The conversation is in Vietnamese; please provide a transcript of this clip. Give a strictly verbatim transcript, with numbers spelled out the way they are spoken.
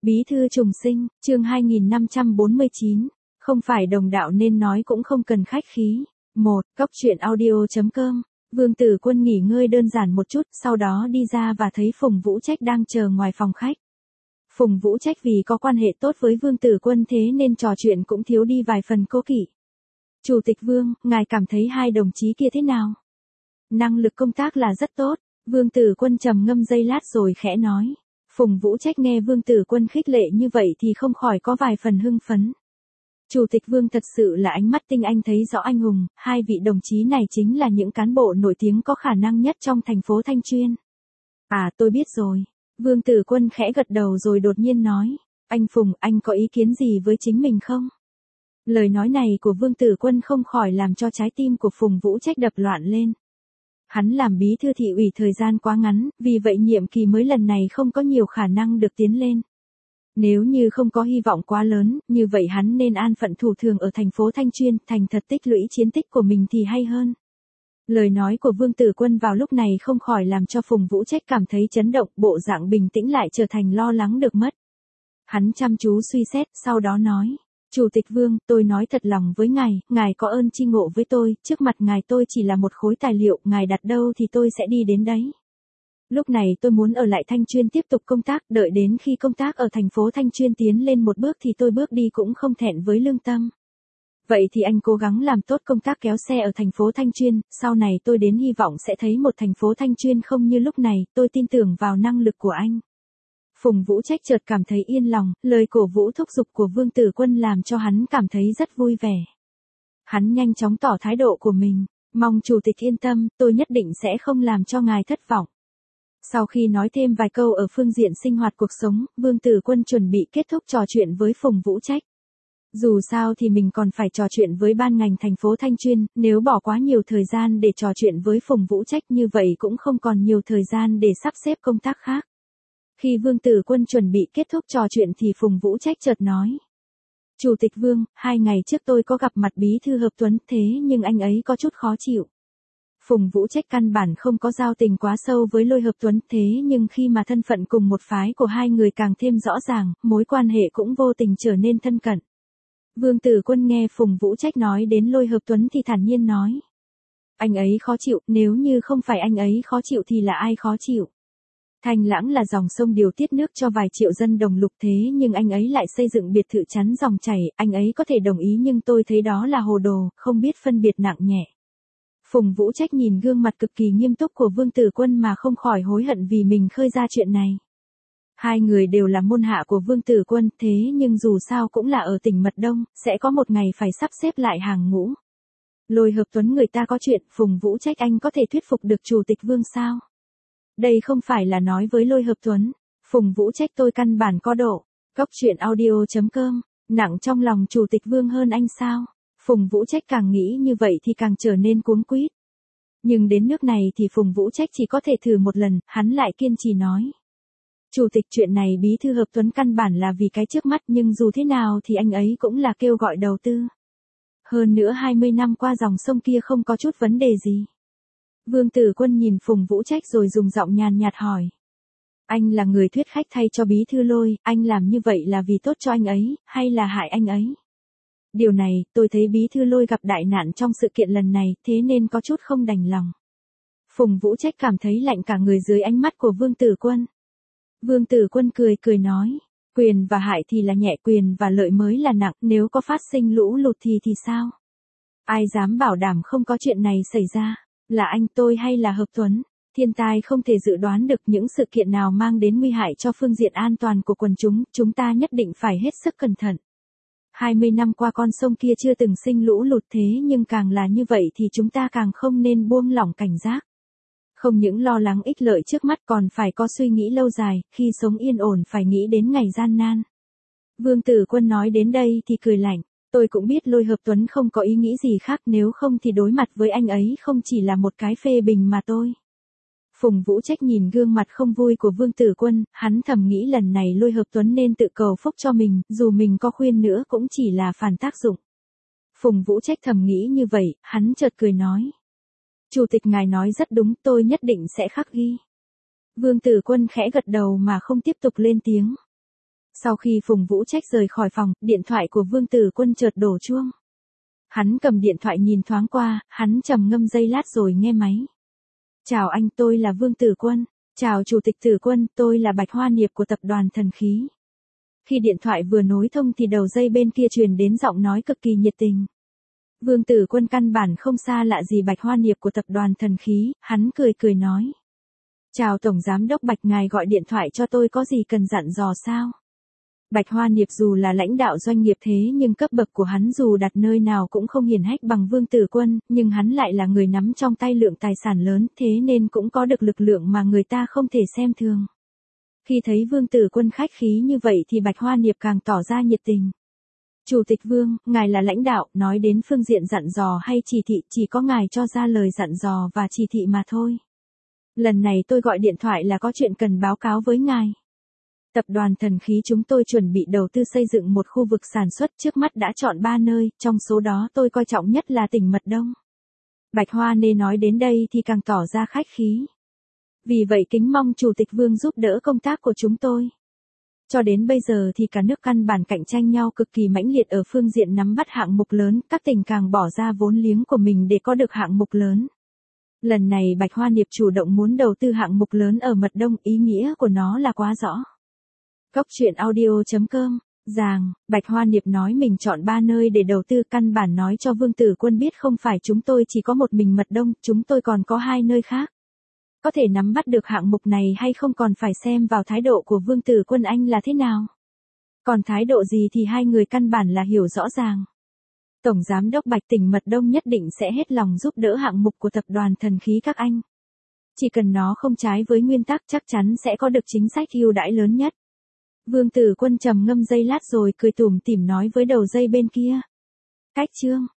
Bí thư trùng sinh, chương hai nghìn năm trăm bốn mươi chín, không phải đồng đạo nên nói cũng không cần khách khí. một. Cóc truyện audio chấm com. Vương Tử Quân nghỉ ngơi đơn giản một chút, sau đó đi ra và thấy Phùng Vũ Trách đang chờ ngoài phòng khách. Phùng Vũ Trách vì có quan hệ tốt với Vương Tử Quân thế nên trò chuyện cũng thiếu đi vài phần cố kỵ. Chủ tịch Vương, ngài cảm thấy hai đồng chí kia thế nào? Năng lực công tác là rất tốt. Vương Tử Quân trầm ngâm giây lát rồi khẽ nói. Phùng Vũ Trách nghe Vương Tử Quân khích lệ như vậy thì không khỏi có vài phần hưng phấn. Chủ tịch Vương thật sự là ánh mắt tinh anh thấy rõ anh hùng, hai vị đồng chí này chính là những cán bộ nổi tiếng có khả năng nhất trong thành phố Thanh Chuyên. À, tôi biết rồi. Vương Tử Quân khẽ gật đầu rồi đột nhiên nói. Anh Phùng, anh có ý kiến gì với chính mình không? Lời nói này của Vương Tử Quân không khỏi làm cho trái tim của Phùng Vũ Trách đập loạn lên. Hắn làm bí thư thị ủy thời gian quá ngắn, vì vậy nhiệm kỳ mới lần này không có nhiều khả năng được tiến lên. Nếu như không có hy vọng quá lớn, như vậy hắn nên an phận thủ thường ở thành phố Thanh Chuyên, thành thật tích lũy chiến tích của mình thì hay hơn. Lời nói của Vương Tử Quân vào lúc này không khỏi làm cho Phùng Vũ Trách cảm thấy chấn động, bộ dạng bình tĩnh lại trở thành lo lắng được mất. Hắn chăm chú suy xét, sau đó nói. Chủ tịch Vương, tôi nói thật lòng với ngài, ngài có ơn chi ngộ với tôi, trước mặt ngài tôi chỉ là một khối tài liệu, ngài đặt đâu thì tôi sẽ đi đến đấy. Lúc này tôi muốn ở lại Thanh Chuyên tiếp tục công tác, đợi đến khi công tác ở thành phố Thanh Chuyên tiến lên một bước thì tôi bước đi cũng không thẹn với lương tâm. Vậy thì anh cố gắng làm tốt công tác kéo xe ở thành phố Thanh Chuyên, sau này tôi đến hy vọng sẽ thấy một thành phố Thanh Chuyên không như lúc này, tôi tin tưởng vào năng lực của anh. Phùng Vũ Trách chợt cảm thấy yên lòng, lời cổ vũ thúc giục của Vương Tử Quân làm cho hắn cảm thấy rất vui vẻ. Hắn nhanh chóng tỏ thái độ của mình, mong chủ tịch yên tâm, tôi nhất định sẽ không làm cho ngài thất vọng. Sau khi nói thêm vài câu ở phương diện sinh hoạt cuộc sống, Vương Tử Quân chuẩn bị kết thúc trò chuyện với Phùng Vũ Trách. Dù sao thì mình còn phải trò chuyện với ban ngành thành phố Thanh Chuyên, nếu bỏ quá nhiều thời gian để trò chuyện với Phùng Vũ Trách như vậy cũng không còn nhiều thời gian để sắp xếp công tác khác. Khi Vương Tử Quân chuẩn bị kết thúc trò chuyện thì Phùng Vũ Trách chợt nói. Chủ tịch Vương, hai ngày trước tôi có gặp mặt bí thư Hợp Tuấn thế nhưng anh ấy có chút khó chịu. Phùng Vũ Trách căn bản không có giao tình quá sâu với Lôi Hợp Tuấn thế nhưng khi mà thân phận cùng một phái của hai người càng thêm rõ ràng, mối quan hệ cũng vô tình trở nên thân cận. Vương Tử Quân nghe Phùng Vũ Trách nói đến Lôi Hợp Tuấn thì thản nhiên nói. Anh ấy khó chịu, nếu như không phải anh ấy khó chịu thì là ai khó chịu? Thanh Lãng là dòng sông điều tiết nước cho vài triệu dân đồng lục thế nhưng anh ấy lại xây dựng biệt thự chắn dòng chảy, anh ấy có thể đồng ý nhưng tôi thấy đó là hồ đồ, không biết phân biệt nặng nhẹ. Phùng Vũ Trách nhìn gương mặt cực kỳ nghiêm túc của Vương Tử Quân mà không khỏi hối hận vì mình khơi ra chuyện này. Hai người đều là môn hạ của Vương Tử Quân thế nhưng dù sao cũng là ở tỉnh Mật Đông, sẽ có một ngày phải sắp xếp lại hàng ngũ. Lôi Hợp Tuấn người ta có chuyện, Phùng Vũ Trách anh có thể thuyết phục được Chủ tịch Vương sao? Đây không phải là nói với Lôi Hợp Tuấn. Phùng Vũ Trách tôi căn bản có độ. Cóc truyện audio chấm com. Nặng trong lòng Chủ tịch Vương hơn anh sao? Phùng Vũ Trách càng nghĩ như vậy thì càng trở nên cuống quýt. Nhưng đến nước này thì Phùng Vũ Trách chỉ có thể thử một lần, hắn lại kiên trì nói. Chủ tịch chuyện này bí thư Hợp Tuấn căn bản là vì cái trước mắt nhưng dù thế nào thì anh ấy cũng là kêu gọi đầu tư. Hơn nữa hai mươi năm qua dòng sông kia không có chút vấn đề gì. Vương Tử Quân nhìn Phùng Vũ Trách rồi dùng giọng nhàn nhạt hỏi. Anh là người thuyết khách thay cho bí thư Lôi, anh làm như vậy là vì tốt cho anh ấy, hay là hại anh ấy? Điều này, tôi thấy bí thư Lôi gặp đại nạn trong sự kiện lần này, thế nên có chút không đành lòng. Phùng Vũ Trách cảm thấy lạnh cả người dưới ánh mắt của Vương Tử Quân. Vương Tử Quân cười cười nói. Quyền và hại thì là nhẹ, quyền và lợi mới là nặng, nếu có phát sinh lũ lụt thì thì sao? Ai dám bảo đảm không có chuyện này xảy ra? Là anh tôi hay là Hợp Tuấn? Thiên tai không thể dự đoán được những sự kiện nào mang đến nguy hại cho phương diện an toàn của quần chúng, chúng ta nhất định phải hết sức cẩn thận. hai mươi năm qua con sông kia chưa từng sinh lũ lụt thế nhưng càng là như vậy thì chúng ta càng không nên buông lỏng cảnh giác. Không những lo lắng ích lợi trước mắt còn phải có suy nghĩ lâu dài, khi sống yên ổn phải nghĩ đến ngày gian nan. Vương Tử Quân nói đến đây thì cười lạnh. Tôi cũng biết Lôi Hợp Tuấn không có ý nghĩ gì khác nếu không thì đối mặt với anh ấy không chỉ là một cái phê bình mà tôi. Phùng Vũ Trách nhìn gương mặt không vui của Vương Tử Quân, hắn thầm nghĩ lần này Lôi Hợp Tuấn nên tự cầu phúc cho mình, dù mình có khuyên nữa cũng chỉ là phản tác dụng. Phùng Vũ Trách thầm nghĩ như vậy, hắn chợt cười nói. Chủ tịch ngài nói rất đúng, tôi nhất định sẽ khắc ghi. Vương Tử Quân khẽ gật đầu mà không tiếp tục lên tiếng. Sau khi Phùng Vũ Trách rời khỏi phòng, điện thoại của Vương Tử Quân chợt đổ chuông. Hắn cầm điện thoại nhìn thoáng qua, hắn trầm ngâm giây lát rồi nghe máy. Chào anh, tôi là Vương Tử Quân. Chào Chủ tịch Tử Quân, tôi là Bạch Hoa Niệp của tập đoàn Thần Khí. Khi điện thoại vừa nối thông thì đầu dây bên kia truyền đến giọng nói cực kỳ nhiệt tình. Vương Tử Quân căn bản không xa lạ gì Bạch Hoa Niệp của tập đoàn Thần Khí, hắn cười cười nói. Chào Tổng Giám đốc Bạch, ngài gọi điện thoại cho tôi có gì cần dặn dò sao? Bạch Hoa Niệp dù là lãnh đạo doanh nghiệp thế nhưng cấp bậc của hắn dù đặt nơi nào cũng không hiển hách bằng Vương Tử Quân, nhưng hắn lại là người nắm trong tay lượng tài sản lớn, thế nên cũng có được lực lượng mà người ta không thể xem thường. Khi thấy Vương Tử Quân khách khí như vậy thì Bạch Hoa Niệp càng tỏ ra nhiệt tình. Chủ tịch Vương, ngài là lãnh đạo, nói đến phương diện dặn dò hay chỉ thị, chỉ có ngài cho ra lời dặn dò và chỉ thị mà thôi. Lần này tôi gọi điện thoại là có chuyện cần báo cáo với ngài. Tập đoàn Thần Khí chúng tôi chuẩn bị đầu tư xây dựng một khu vực sản xuất, trước mắt đã chọn ba nơi, trong số đó tôi coi trọng nhất là tỉnh Mật Đông. Bạch Hoa Nê nói đến đây thì càng tỏ ra khách khí. Vì vậy kính mong Chủ tịch Vương giúp đỡ công tác của chúng tôi. Cho đến bây giờ thì cả nước căn bản cạnh tranh nhau cực kỳ mãnh liệt ở phương diện nắm bắt hạng mục lớn, các tỉnh càng bỏ ra vốn liếng của mình để có được hạng mục lớn. Lần này Bạch Hoa Niệp chủ động muốn đầu tư hạng mục lớn ở Mật Đông, ý nghĩa của nó là quá rõ. Cốc truyện audio chấm com, Giàng, Bạch Hoa Niệp nói mình chọn ba nơi để đầu tư, căn bản nói cho Vương Tử Quân biết không phải chúng tôi chỉ có một mình Mật Đông, chúng tôi còn có hai nơi khác. Có thể nắm bắt được hạng mục này hay không còn phải xem vào thái độ của Vương Tử Quân anh là thế nào. Còn thái độ gì thì hai người căn bản là hiểu rõ ràng. Tổng Giám đốc Bạch, tỉnh Mật Đông nhất định sẽ hết lòng giúp đỡ hạng mục của tập đoàn Thần Khí các anh. Chỉ cần nó không trái với nguyên tắc chắc chắn sẽ có được chính sách ưu đãi lớn nhất. Vương Tử Quân trầm ngâm giây lát rồi cười tủm tỉm nói với đầu dây bên kia. Cách chương